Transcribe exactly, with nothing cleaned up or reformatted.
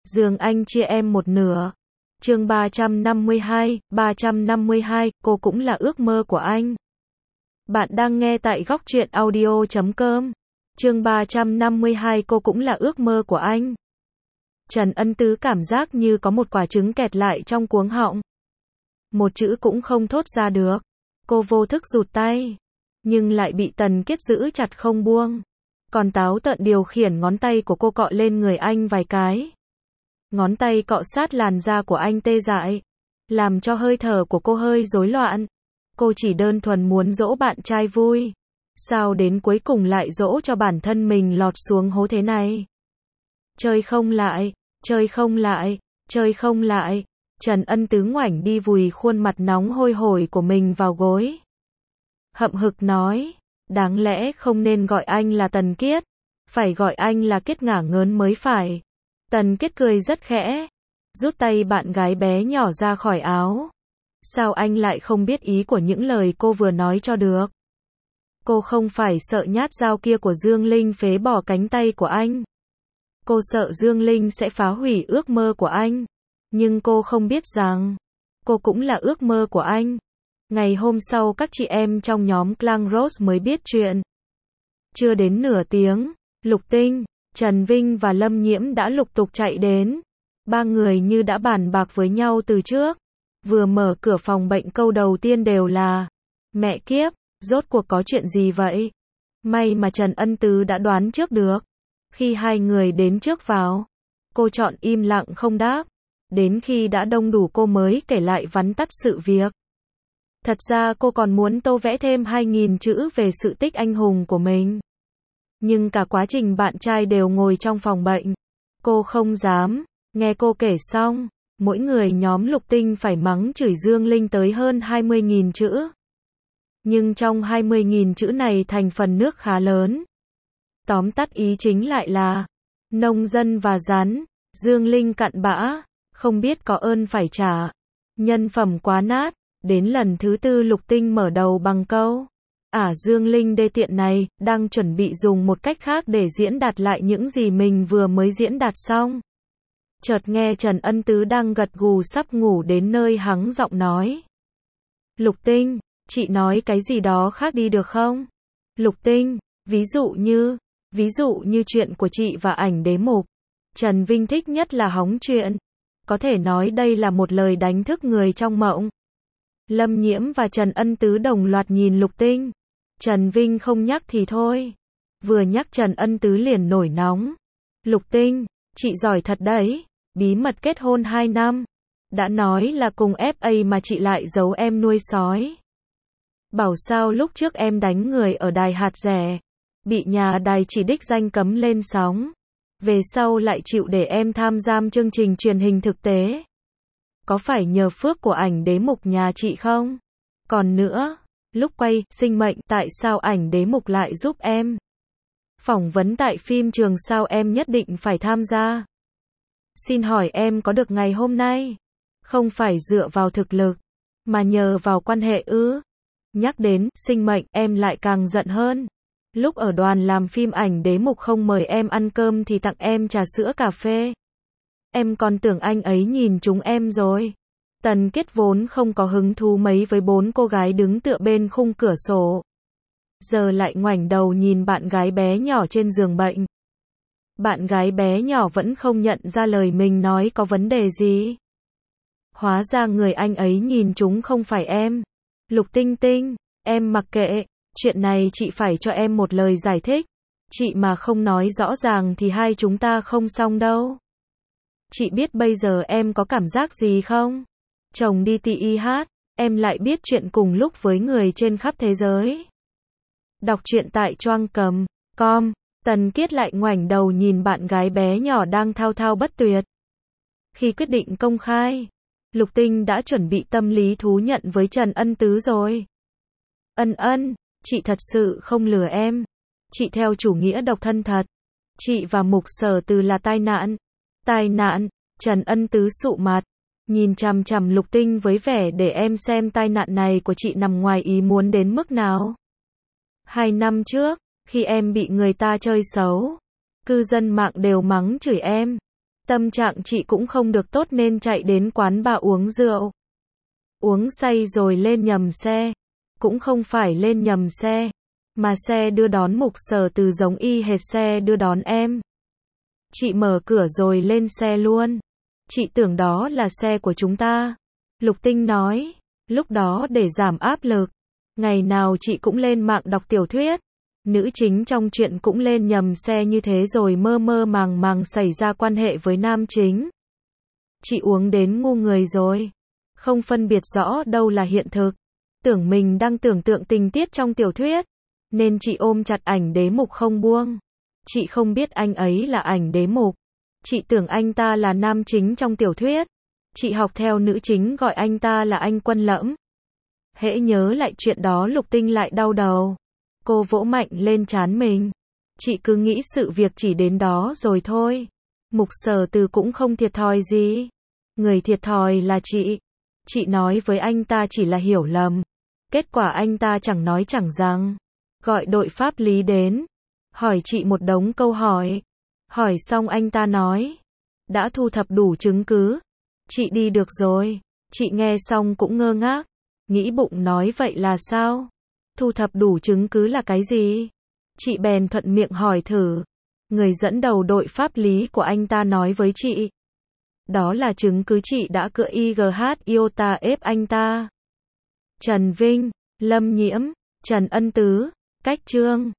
Dương Anh chia em một nửa. Chương ba trăm năm mươi hai, ba trăm năm mươi hai, cô cũng là ước mơ của anh. Bạn đang nghe tại góc truyện audio chấm com. Chương ba trăm năm mươi hai, cô cũng là ước mơ của anh. Trần Ân Tứ cảm giác như có một quả trứng kẹt lại trong cuống họng. Một chữ cũng không thốt ra được. Cô vô thức rụt tay, nhưng lại bị Tần Kiết giữ chặt không buông. Còn táo tợn điều khiển ngón tay của cô cọ lên người anh vài cái. Ngón tay cọ sát làn da của anh tê dại, làm cho hơi thở của cô hơi rối loạn. Cô chỉ đơn thuần muốn dỗ bạn trai vui. Sao đến cuối cùng lại dỗ cho bản thân mình lọt xuống hố thế này? Chơi không lại, chơi không lại, chơi không lại. Trần Ân Tứ ngoảnh đi vùi khuôn mặt nóng hôi hổi của mình vào gối. Hậm hực nói, đáng lẽ không nên gọi anh là Tần Kiết, phải gọi anh là Kiết ngả ngớn mới phải. Tần Kiết cười rất khẽ, rút tay bạn gái bé nhỏ ra khỏi áo. Sao anh lại không biết ý của những lời cô vừa nói cho được? Cô không phải sợ nhát dao kia của Dương Linh phế bỏ cánh tay của anh. Cô sợ Dương Linh sẽ phá hủy ước mơ của anh. Nhưng cô không biết rằng, cô cũng là ước mơ của anh. Ngày hôm sau các chị em trong nhóm Clang Rose mới biết chuyện. Chưa đến nửa tiếng, Lục Tinh, Trần Vinh và Lâm Nhiễm đã lục tục chạy đến. Ba người như đã bàn bạc với nhau từ trước. Vừa mở cửa phòng bệnh câu đầu tiên đều là, mẹ kiếp, rốt cuộc có chuyện gì vậy? May mà Trần Ân Tứ đã đoán trước được. Khi hai người đến trước vào, cô chọn im lặng không đáp. Đến khi đã đông đủ cô mới kể lại vắn tắt sự việc. Thật ra cô còn muốn tô vẽ thêm hai nghìn chữ về sự tích anh hùng của mình. Nhưng cả quá trình bạn trai đều ngồi trong phòng bệnh. Cô không dám. Nghe cô kể xong, mỗi người nhóm Lục Tinh phải mắng chửi Dương Linh tới hơn hai mươi nghìn chữ. Nhưng trong hai mươi nghìn chữ này thành phần nước khá lớn. Tóm tắt ý chính lại là, nông dân và rắn, Dương Linh cặn bã, không biết có ơn phải trả. Nhân phẩm quá nát. Đến lần thứ tư Lục Tinh mở đầu bằng câu, ả Dương Linh đê tiện này, đang chuẩn bị dùng một cách khác để diễn đạt lại những gì mình vừa mới diễn đạt xong. Chợt nghe Trần Ân Tứ đang gật gù sắp ngủ đến nơi hắng giọng nói. Lục Tinh, chị nói cái gì đó khác đi được không? Lục Tinh, ví dụ như, ví dụ như chuyện của chị và ảnh đế mục. Trần Vinh thích nhất là hóng chuyện. Có thể nói đây là một lời đánh thức người trong mộng. Lâm Nhiễm và Trần Ân Tứ đồng loạt nhìn Lục Tinh. Trần Vinh không nhắc thì thôi. Vừa nhắc Trần Ân Tứ liền nổi nóng. Lục Tinh, chị giỏi thật đấy. Bí mật kết hôn hai năm. Đã nói là cùng ép a mà chị lại giấu em nuôi sói. Bảo sao lúc trước em đánh người ở đài hạt rẻ. Bị nhà đài chỉ đích danh cấm lên sóng. Về sau lại chịu để em tham gia chương trình truyền hình thực tế. Có phải nhờ phước của ảnh đế mục nhà chị không? Còn nữa, lúc quay Sinh Mệnh tại sao ảnh đế mục lại giúp em? Phỏng vấn tại phim trường sao em nhất định phải tham gia? Xin hỏi em có được ngày hôm nay? Không phải dựa vào thực lực, mà nhờ vào quan hệ ư? Nhắc đến Sinh Mệnh em lại càng giận hơn. Lúc ở đoàn làm phim ảnh đế mục không mời em ăn cơm thì tặng em trà sữa cà phê. Em còn tưởng anh ấy nhìn chúng em rồi. Tần Kiết vốn không có hứng thú mấy với bốn cô gái đứng tựa bên khung cửa sổ. Giờ lại ngoảnh đầu nhìn bạn gái bé nhỏ trên giường bệnh. Bạn gái bé nhỏ vẫn không nhận ra lời mình nói có vấn đề gì. Hóa ra người anh ấy nhìn chúng không phải em. Lục Tinh Tinh, em mặc kệ. Chuyện này chị phải cho em một lời giải thích. Chị mà không nói rõ ràng thì hai chúng ta không xong đâu. Chị biết bây giờ em có cảm giác gì không? Chồng đi tê i hát, em lại biết chuyện cùng lúc với người trên khắp thế giới. Đọc truyện tại choang cầm chấm com. Tần Kiết lại ngoảnh đầu nhìn bạn gái bé nhỏ đang thao thao bất tuyệt. Khi quyết định công khai, Lục Tinh đã chuẩn bị tâm lý thú nhận với Trần Ân Tứ rồi. Ân ân, chị thật sự không lừa em. Chị theo chủ nghĩa độc thân thật. Chị và Mục Sở Từ là tai nạn. Tai nạn, Trần Ân Tứ sụ mặt, nhìn chằm chằm Lục Tinh với vẻ để em xem tai nạn này của chị nằm ngoài ý muốn đến mức nào. Hai năm trước, khi em bị người ta chơi xấu, cư dân mạng đều mắng chửi em. Tâm trạng chị cũng không được tốt nên chạy đến quán bar uống rượu. Uống say rồi lên nhầm xe. Cũng không phải lên nhầm xe, mà xe đưa đón Mục Sở Từ giống y hệt xe đưa đón em. Chị mở cửa rồi lên xe luôn. Chị tưởng đó là xe của chúng ta. Lục Tinh nói. Lúc đó để giảm áp lực, ngày nào chị cũng lên mạng đọc tiểu thuyết. Nữ chính trong truyện cũng lên nhầm xe như thế rồi mơ mơ màng màng xảy ra quan hệ với nam chính. Chị uống đến ngu người rồi. Không phân biệt rõ đâu là hiện thực. Tưởng mình đang tưởng tượng tình tiết trong tiểu thuyết. Nên chị ôm chặt ảnh Đế Mục không buông. Chị không biết anh ấy là ảnh Đế Mục. Chị tưởng anh ta là nam chính trong tiểu thuyết. Chị học theo nữ chính gọi anh ta là anh Quân Lẫm. Hễ nhớ lại chuyện đó Lục Tinh lại đau đầu. Cô vỗ mạnh lên trán mình. Chị cứ nghĩ sự việc chỉ đến đó rồi thôi. Mục Sở Từ cũng không thiệt thòi gì. Người thiệt thòi là chị. Chị nói với anh ta chỉ là hiểu lầm. Kết quả anh ta chẳng nói chẳng rằng. Gọi đội pháp lý đến. Hỏi chị một đống câu hỏi. Hỏi xong anh ta nói. Đã thu thập đủ chứng cứ. Chị đi được rồi. Chị nghe xong cũng ngơ ngác. Nghĩ bụng nói vậy là sao? Thu thập đủ chứng cứ là cái gì? Chị bèn thuận miệng hỏi thử. Người dẫn đầu đội pháp lý của anh ta nói với chị. Đó là chứng cứ chị đã cựa i giê hát iota ép anh ta. Trần Vinh, Lâm Nhiễm, Trần Ân Tứ, Cách Trương.